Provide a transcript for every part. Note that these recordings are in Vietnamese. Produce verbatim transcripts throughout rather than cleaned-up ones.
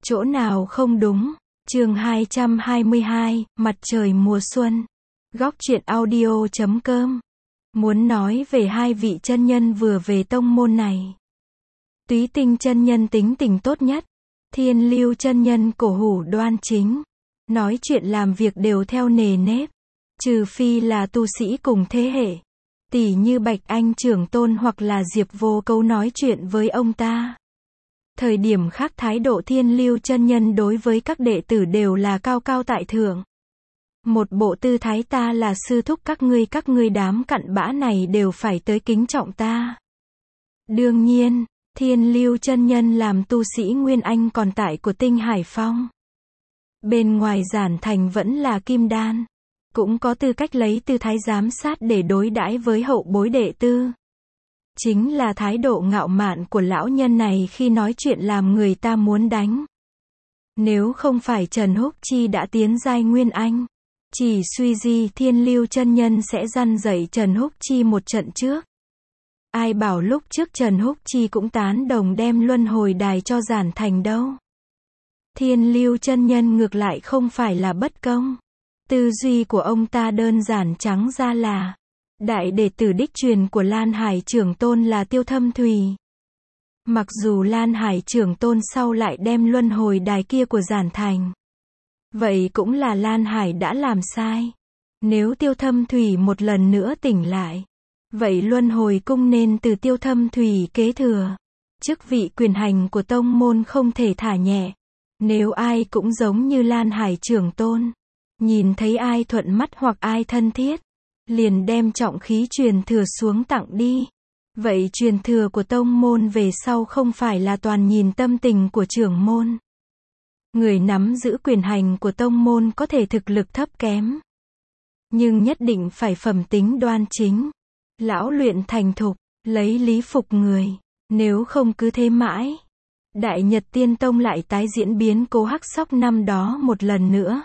Chỗ nào không đúng? Chương hai trăm hai mươi hai, Mặt trời mùa xuân. Góc truyện audio chấm com. Muốn nói về hai vị chân nhân vừa về tông môn này. Túy Tinh chân nhân tính tình tốt nhất, Thiên Lưu chân nhân cổ hủ đoan chính, nói chuyện làm việc đều theo nề nếp, trừ phi là tu sĩ cùng thế hệ, tỉ như Bạch Anh trưởng tôn hoặc là Diệp Vô Cấu nói chuyện với ông ta. Thời điểm khác thái độ Thiên Lưu chân nhân đối với các đệ tử đều là cao cao tại thượng. Một bộ tư thái ta là sư thúc các ngươi các ngươi đám cặn bã này đều phải tới kính trọng ta. Đương nhiên, Thiên Lưu chân nhân làm tu sĩ Nguyên Anh còn tại của Tinh Hải Phong. Bên ngoài giản thành vẫn là kim đan, cũng có tư cách lấy tư thái giám sát để đối đãi với hậu bối đệ tử. Chính là thái độ ngạo mạn của lão nhân này khi nói chuyện làm người ta muốn đánh. Nếu không phải Trần Húc Chi đã tiến giai Nguyên Anh, chỉ suy di Thiên Lưu chân nhân sẽ răn dạy Trần Húc Chi một trận trước. Ai bảo lúc trước Trần Húc Chi cũng tán đồng đem luân hồi đài cho giản thành đâu. Thiên Lưu chân nhân ngược lại không phải là bất công. Tư duy của ông ta đơn giản trắng ra là đại đệ tử đích truyền của Lan Hải trưởng tôn là Tiêu Thâm Thùy. Mặc dù Lan Hải trưởng tôn sau lại đem luân hồi đài kia của giản thành, vậy cũng là Lan Hải đã làm sai. Nếu Tiêu Thâm Thùy một lần nữa tỉnh lại, vậy luân hồi cung nên từ Tiêu Thâm Thùy kế thừa. Chức vị quyền hành của tông môn không thể thả nhẹ. Nếu ai cũng giống như Lan Hải trưởng tôn, nhìn thấy ai thuận mắt hoặc ai thân thiết, liền đem trọng khí truyền thừa xuống tặng đi. Vậy truyền thừa của tông môn về sau không phải là toàn nhìn tâm tình của trưởng môn. Người nắm giữ quyền hành của tông môn có thể thực lực thấp kém, nhưng nhất định phải phẩm tính đoan chính, lão luyện thành thục, lấy lý phục người. Nếu không cứ thế mãi, Đại Nhật Tiên Tông lại tái diễn biến cố hắc sóc năm đó một lần nữa.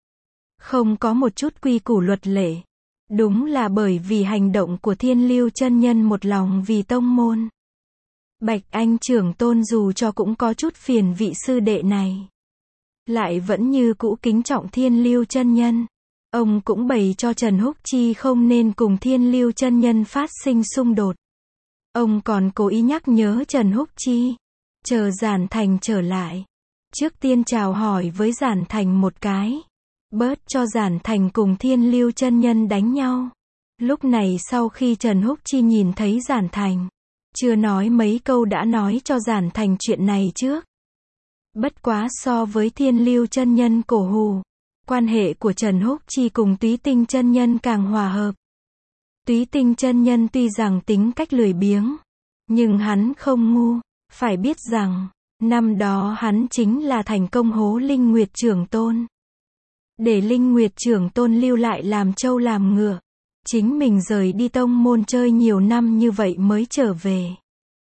Không có một chút quy củ luật lệ. Đúng là bởi vì hành động của Thiên Lưu chân nhân một lòng vì tông môn. Bạch Anh trưởng tôn dù cho cũng có chút phiền vị sư đệ này, lại vẫn như cũ kính trọng Thiên Lưu chân nhân. Ông cũng bày cho Trần Húc Chi không nên cùng Thiên Lưu chân nhân phát sinh xung đột. Ông còn cố ý nhắc nhớ Trần Húc Chi, chờ giản thành trở lại, trước tiên chào hỏi với giản thành một cái, bớt cho giản thành cùng Thiên Lưu chân nhân đánh nhau. Lúc này sau khi Trần Húc Chi nhìn thấy giản thành, chưa nói mấy câu đã nói cho giản thành chuyện này trước. Bất quá so với Thiên Lưu chân nhân cổ hủ, quan hệ của Trần Húc Chi cùng Túy Tinh chân nhân càng hòa hợp. Túy Tinh chân nhân tuy rằng tính cách lười biếng, nhưng hắn không ngu. Phải biết rằng, năm đó hắn chính là thành công hố Linh Nguyệt trưởng tôn, để Linh Nguyệt trưởng tôn lưu lại làm trâu làm ngựa. Chính mình rời đi tông môn chơi nhiều năm như vậy mới trở về.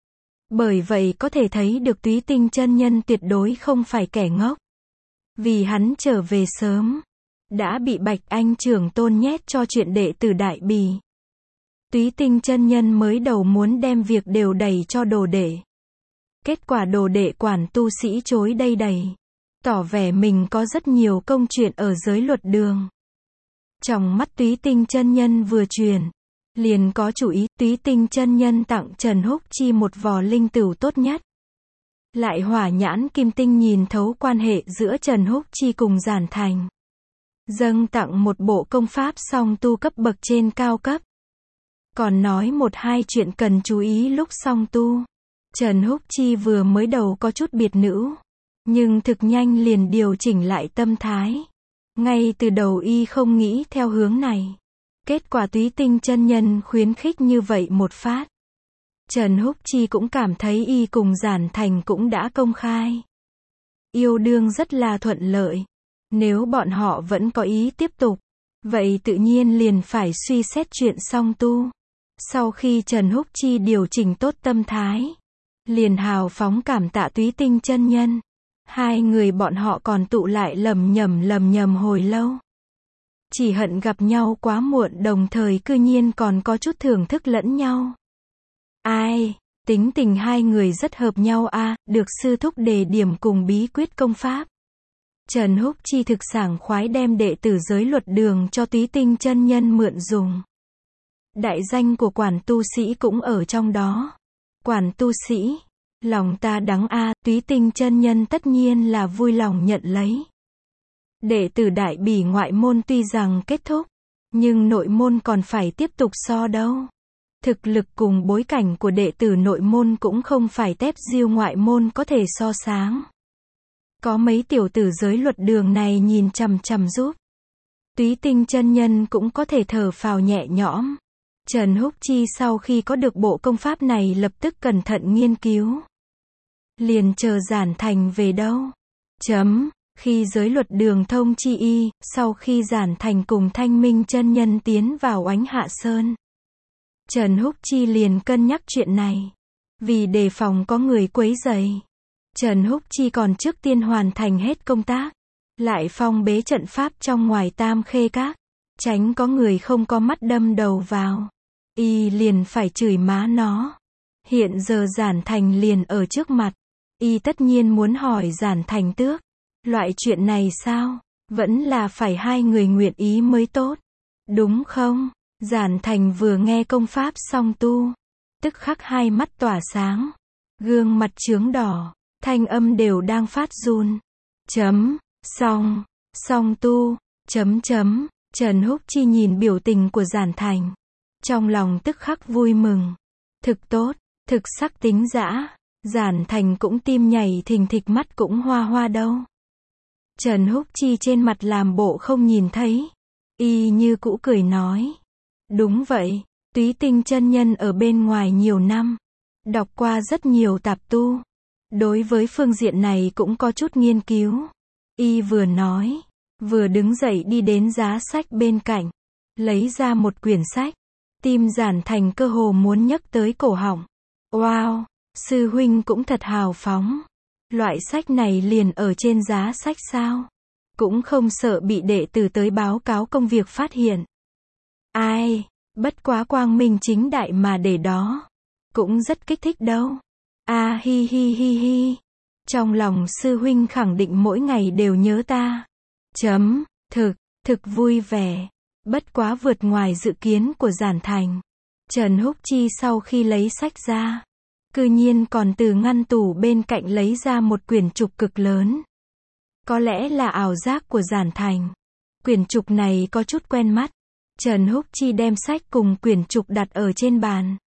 Bởi vậy có thể thấy được Túy Tinh chân nhân tuyệt đối không phải kẻ ngốc. Vì hắn trở về sớm, đã bị Bạch Anh trưởng tôn nhét cho chuyện đệ tử Đại Bì. Túy Tinh chân nhân mới đầu muốn đem việc đều đẩy cho đồ đệ. Kết quả đồ đệ quản tu sĩ chối đây đầy, tỏ vẻ mình có rất nhiều công chuyện ở giới luật đường. Trong mắt Túy Tinh chân nhân vừa truyền, liền có chủ ý. Túy Tinh chân nhân tặng Trần Húc Chi một vò linh tửu tốt nhất. Lại hỏa nhãn kim tinh nhìn thấu quan hệ giữa Trần Húc Chi cùng giản thành, dâng tặng một bộ công pháp song tu cấp bậc trên cao cấp. Còn nói một hai chuyện cần chú ý lúc song tu. Trần Húc Chi vừa mới đầu có chút biệt nữ, nhưng thực nhanh liền điều chỉnh lại tâm thái. Ngay từ đầu y không nghĩ theo hướng này. Kết quả Túy Tinh chân nhân khuyến khích như vậy một phát, Trần Húc Chi cũng cảm thấy y cùng giản thành cũng đã công khai yêu đương rất là thuận lợi. Nếu bọn họ vẫn có ý tiếp tục, vậy tự nhiên liền phải suy xét chuyện song tu. Sau khi Trần Húc Chi điều chỉnh tốt tâm thái, liền hào phóng cảm tạ Túy Tinh chân nhân. Hai người bọn họ còn tụ lại lầm nhầm lầm nhầm hồi lâu. Chỉ hận gặp nhau quá muộn, đồng thời cư nhiên còn có chút thưởng thức lẫn nhau. Ai, Tính tình hai người rất hợp nhau a, được sư thúc đề điểm cùng bí quyết công pháp. Trần Húc Chi thực sảng khoái đem đệ tử giới luật đường cho Túy Tinh chân nhân mượn dùng. Đại danh của Quản tu sĩ cũng ở trong đó. Quản tu sĩ, lòng ta đắng a, Túy Tinh chân nhân tất nhiên là vui lòng nhận lấy. Đệ tử Đại Bỉ ngoại môn tuy rằng kết thúc, nhưng nội môn còn phải tiếp tục so đâu. Thực lực cùng bối cảnh của đệ tử nội môn cũng không phải tép diêu ngoại môn có thể so sánh. Có mấy tiểu tử giới luật đường này nhìn chằm chằm giúp. Túy Tinh chân nhân cũng có thể thở phào nhẹ nhõm. Trần Húc Chi sau khi có được bộ công pháp này lập tức cẩn thận nghiên cứu. Liền chờ Giản Thành về đâu. Chấm. Khi giới luật đường thông chi y, sau khi Giản Thành cùng Thanh Minh chân nhân tiến vào Oánh Hạ Sơn, Trần Húc Chi liền cân nhắc chuyện này. Vì đề phòng có người quấy rầy, Trần Húc Chi còn trước tiên hoàn thành hết công tác, lại phong bế trận pháp trong ngoài Tam Khê Các, tránh có người không có mắt đâm đầu vào. Y liền phải chửi má nó. Hiện giờ Giản Thành liền ở trước mặt, y tất nhiên muốn hỏi Giản Thành tước. Loại chuyện này sao? Vẫn là phải hai người nguyện ý mới tốt. Đúng không? Giản Thành vừa nghe công pháp song tu, tức khắc hai mắt tỏa sáng, gương mặt chướng đỏ, thanh âm đều đang phát run. Chấm, song, song tu, chấm chấm, Trần Húc Chi nhìn biểu tình của Giản Thành, trong lòng tức khắc vui mừng. Thực tốt, thực sắc tính dã, Giản Thành cũng tim nhảy thình thịch mắt cũng hoa hoa đâu. Trần Húc Chi trên mặt làm bộ không nhìn thấy, y như cũ cười nói. Đúng vậy, Túy Tinh chân nhân ở bên ngoài nhiều năm, đọc qua rất nhiều tạp tu. Đối với phương diện này cũng có chút nghiên cứu. Y vừa nói, vừa đứng dậy đi đến giá sách bên cạnh, lấy ra một quyển sách. Tim Giản Thành cơ hồ muốn nhấc tới cổ họng. Wow, sư huynh cũng thật hào phóng. Loại sách này liền ở trên giá sách sao? Cũng không sợ bị đệ tử tới báo cáo công việc phát hiện. Ai, bất quá quang minh chính đại mà để đó. Cũng rất kích thích đâu. A hi hi hi hi. Trong lòng sư huynh khẳng định mỗi ngày đều nhớ ta. Chấm, thực, thực vui vẻ. Bất quá vượt ngoài dự kiến của Giản Thành. Trần Húc Chi sau khi lấy sách ra, cư nhiên còn từ ngăn tủ bên cạnh lấy ra một quyển trục cực lớn. Có lẽ là ảo giác của Giản Thành. Quyển trục này có chút quen mắt. Trần Húc Chi đem sách cùng quyển trục đặt ở trên bàn.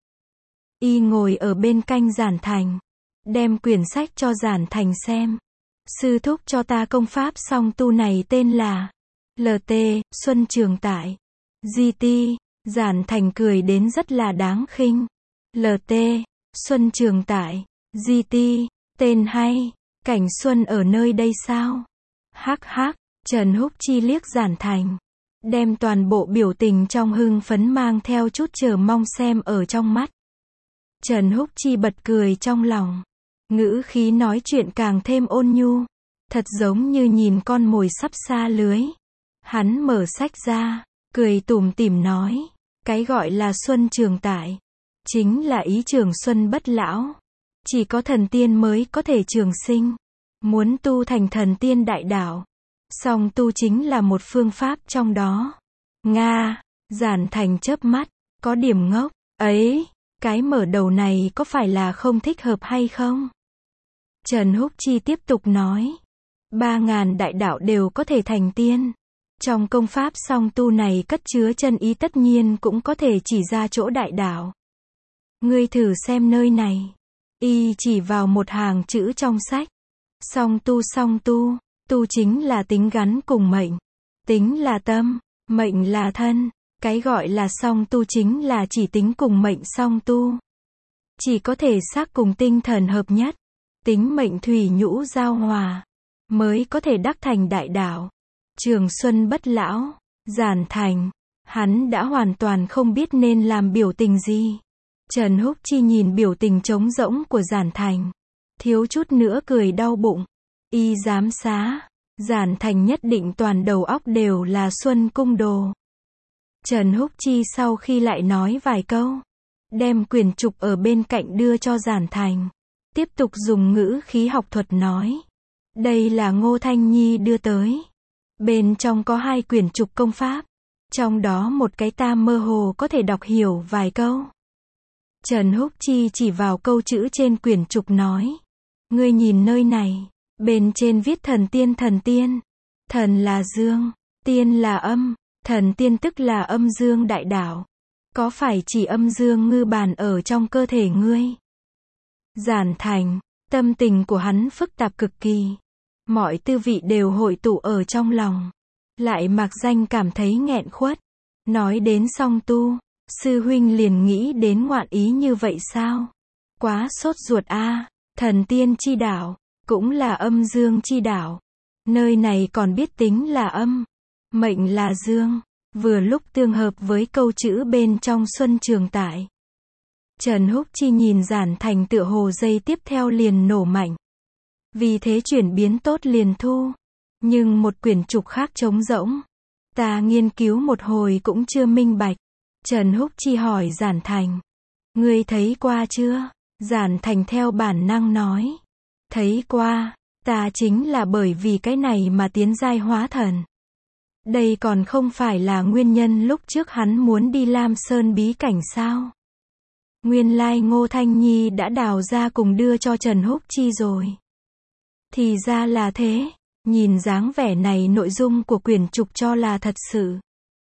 Y ngồi ở bên cạnh Giản Thành, đem quyển sách cho Giản Thành xem. Sư thúc cho ta công pháp song tu này tên là lờ tê, Xuân Trường Tại. giê tê, Giản Thành cười đến rất là đáng khinh. lờ tê, Xuân Trường Tại, giê tê, tên hay, cảnh xuân ở nơi đây sao? Hắc hắc, Trần Húc Chi liếc Giản Thành, đem toàn bộ biểu tình trong hưng phấn mang theo chút chờ mong xem ở trong mắt. Trần Húc Chi bật cười trong lòng, ngữ khí nói chuyện càng thêm ôn nhu, thật giống như nhìn con mồi sắp xa lưới. Hắn mở sách ra, cười tủm tỉm nói, cái gọi là Xuân Trường Tại, chính là ý trường xuân bất lão. Chỉ có thần tiên mới có thể trường sinh. Muốn tu thành thần tiên đại đạo, song tu chính là một phương pháp trong đó. Nga, Giản Thành chớp mắt, có điểm ngốc, ấy, cái mở đầu này có phải là không thích hợp hay không? Trần Húc Chi tiếp tục nói, ba ngàn đại đạo đều có thể thành tiên. Trong công pháp song tu này cất chứa chân ý tất nhiên cũng có thể chỉ ra chỗ đại đạo. Ngươi thử xem nơi này. Y chỉ vào một hàng chữ trong sách. Song tu song tu, tu chính là tính gắn cùng mệnh. Tính là tâm, mệnh là thân. Cái gọi là song tu chính là chỉ tính cùng mệnh song tu. Chỉ có thể xác cùng tinh thần hợp nhất. Tính mệnh thủy nhũ giao hòa, mới có thể đắc thành đại đạo. Trường xuân bất lão, Giản Thành, hắn đã hoàn toàn không biết nên làm biểu tình gì. Trần Húc Chi nhìn biểu tình trống rỗng của Giản Thành, thiếu chút nữa cười đau bụng. Y dám xá, Giản Thành nhất định toàn đầu óc đều là Xuân Cung đồ. Trần Húc Chi sau khi lại nói vài câu, đem quyển trục ở bên cạnh đưa cho Giản Thành. Tiếp tục dùng ngữ khí học thuật nói. Đây là Ngô Thanh Nhi đưa tới. Bên trong có hai quyển trục công pháp. Trong đó một cái ta mơ hồ có thể đọc hiểu vài câu. Trần Húc Chi chỉ vào câu chữ trên quyển trục nói. Ngươi nhìn nơi này. Bên trên viết thần tiên thần tiên. Thần là dương. Tiên là âm. Thần tiên tức là âm dương đại đạo. Có phải chỉ âm dương ngư bàn ở trong cơ thể ngươi? Giản Thành, tâm tình của hắn phức tạp cực kỳ. Mọi tư vị đều hội tụ ở trong lòng. Lại mạc danh cảm thấy nghẹn khuất. Nói đến song tu, sư huynh liền nghĩ đến ngoạn ý như vậy sao? Quá sốt ruột a, thần tiên chi đạo, cũng là âm dương chi đạo. Nơi này còn biết tính là âm, mệnh là dương, vừa lúc tương hợp với câu chữ bên trong Xuân Trường Tại. Trần Húc Chi nhìn Giản Thành tựa hồ giây tiếp theo liền nổ mạnh. Vì thế chuyển biến tốt liền thu. Nhưng một quyển trục khác trống rỗng. Ta nghiên cứu một hồi cũng chưa minh bạch. Trần Húc Chi hỏi Giản Thành. Ngươi thấy qua chưa? Giản Thành theo bản năng nói. Thấy qua, ta chính là bởi vì cái này mà tiến giai hóa thần. Đây còn không phải là nguyên nhân lúc trước hắn muốn đi Lam Sơn bí cảnh sao? Nguyên lai Ngô Thanh Nhi đã đào ra cùng đưa cho Trần Húc Chi rồi. Thì ra là thế, nhìn dáng vẻ này nội dung của quyển trục cho là thật sự.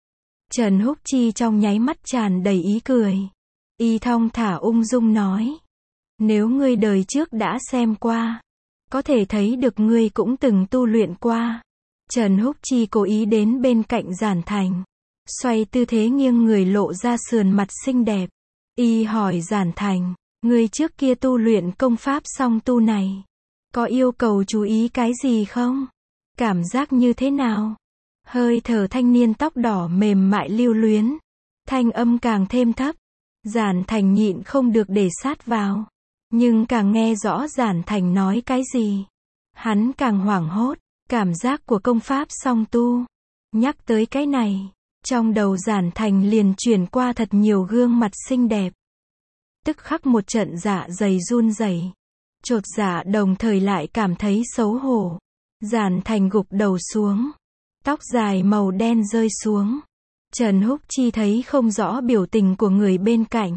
Trần Húc Chi trong nháy mắt tràn đầy ý cười. Y thong thả ung dung nói. Nếu ngươi đời trước đã xem qua, có thể thấy được ngươi cũng từng tu luyện qua. Trần Húc Chi cố ý đến bên cạnh Giản Thành. Xoay tư thế nghiêng người lộ ra sườn mặt xinh đẹp. Y hỏi Giản Thành, ngươi trước kia tu luyện công pháp song tu này, có yêu cầu chú ý cái gì không? Cảm giác như thế nào? Hơi thở thanh niên tóc đỏ mềm mại lưu luyến. Thanh âm càng thêm thấp. Giản Thành nhịn không được để sát vào. Nhưng càng nghe rõ Giản Thành nói cái gì, hắn càng hoảng hốt. Cảm giác của công pháp song tu. Nhắc tới cái này, trong đầu Giản Thành liền chuyển qua thật nhiều gương mặt xinh đẹp. Tức khắc một trận dạ dày run rẩy, chột dạ đồng thời lại cảm thấy xấu hổ. Giản Thành gục đầu xuống, tóc dài màu đen rơi xuống. Trần Húc Chi thấy không rõ biểu tình của người bên cạnh.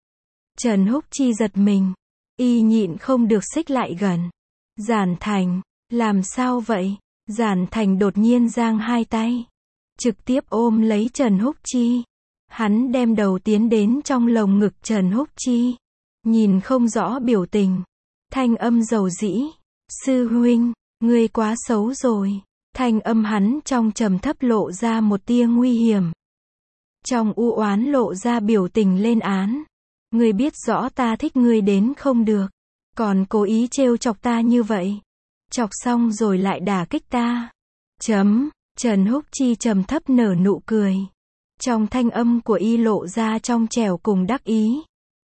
Trần Húc Chi giật mình, y nhịn không được xích lại gần. Giản Thành, làm sao vậy? Giản Thành đột nhiên giang hai tay, trực tiếp ôm lấy Trần Húc Chi. Hắn đem đầu tiến đến trong lồng ngực Trần Húc Chi, nhìn không rõ biểu tình, thanh âm dầu dĩ. Sư huynh, ngươi quá xấu rồi. Thanh âm hắn trong trầm thấp lộ ra một tia nguy hiểm. Trong u oán lộ ra biểu tình lên án. Ngươi biết rõ ta thích ngươi đến không được, còn cố ý trêu chọc ta như vậy. Chọc xong rồi lại đả kích ta. Chấm, Trần Húc Chi trầm thấp nở nụ cười. Trong thanh âm của y lộ ra trong trẻo cùng đắc ý.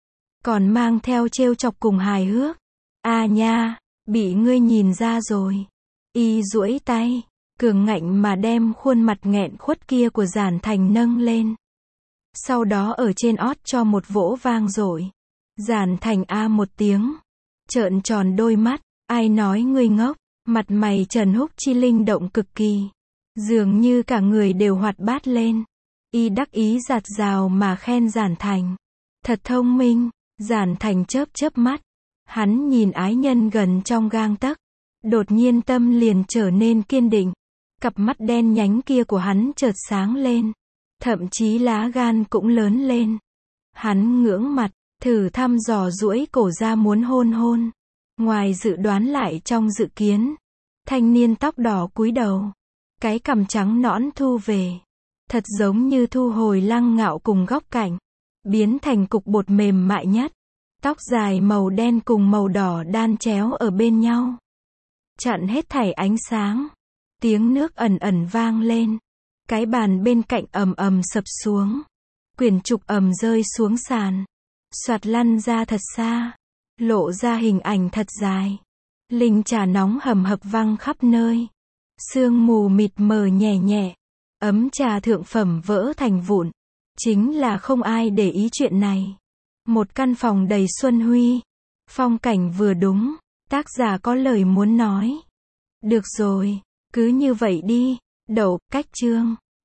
Còn mang theo trêu chọc cùng hài hước. A nha, bị ngươi nhìn ra rồi. Y duỗi tay, cường ngạnh mà đem khuôn mặt nghẹn khuất kia của Giản Thành nâng lên. Sau đó ở trên ót cho một vỗ vang rồi. Giản Thành a một tiếng, trợn tròn đôi mắt. Ai nói ngươi ngốc? Mặt mày Trần Húc Chi linh động cực kỳ. Dường như cả người đều hoạt bát lên. Y đắc ý giạt rào mà khen Giản Thành. Thật thông minh. Giản Thành chớp chớp mắt. Hắn nhìn ái nhân gần trong gang tấc. Đột nhiên tâm liền trở nên kiên định. Cặp mắt đen nhánh kia của hắn chợt sáng lên. Thậm chí lá gan cũng lớn lên. Hắn ngưỡng mặt, thử thăm dò duỗi cổ ra muốn hôn hôn. Ngoài dự đoán lại trong dự kiến. Thanh niên tóc đỏ cúi đầu. Cái cằm trắng nõn thu về. Thật giống như thu hồi lăng ngạo cùng góc cạnh. Biến thành cục bột mềm mại nhất. Tóc dài màu đen cùng màu đỏ đan chéo ở bên nhau. Chặn hết thảy ánh sáng. Tiếng nước ẩn ẩn vang lên. Cái bàn bên cạnh ầm ầm sập xuống. Quyển trục ầm rơi xuống sàn. Soạt lăn ra thật xa. Lộ ra hình ảnh thật dài. Linh trà nóng hầm hập văng khắp nơi. Sương mù mịt mờ nhẹ nhẹ. Ấm trà thượng phẩm vỡ thành vụn. Chính là không ai để ý chuyện này. Một căn phòng đầy xuân huy. Phong cảnh vừa đúng. Tác giả có lời muốn nói. Được rồi, cứ như vậy đi. Đậu, cách chương.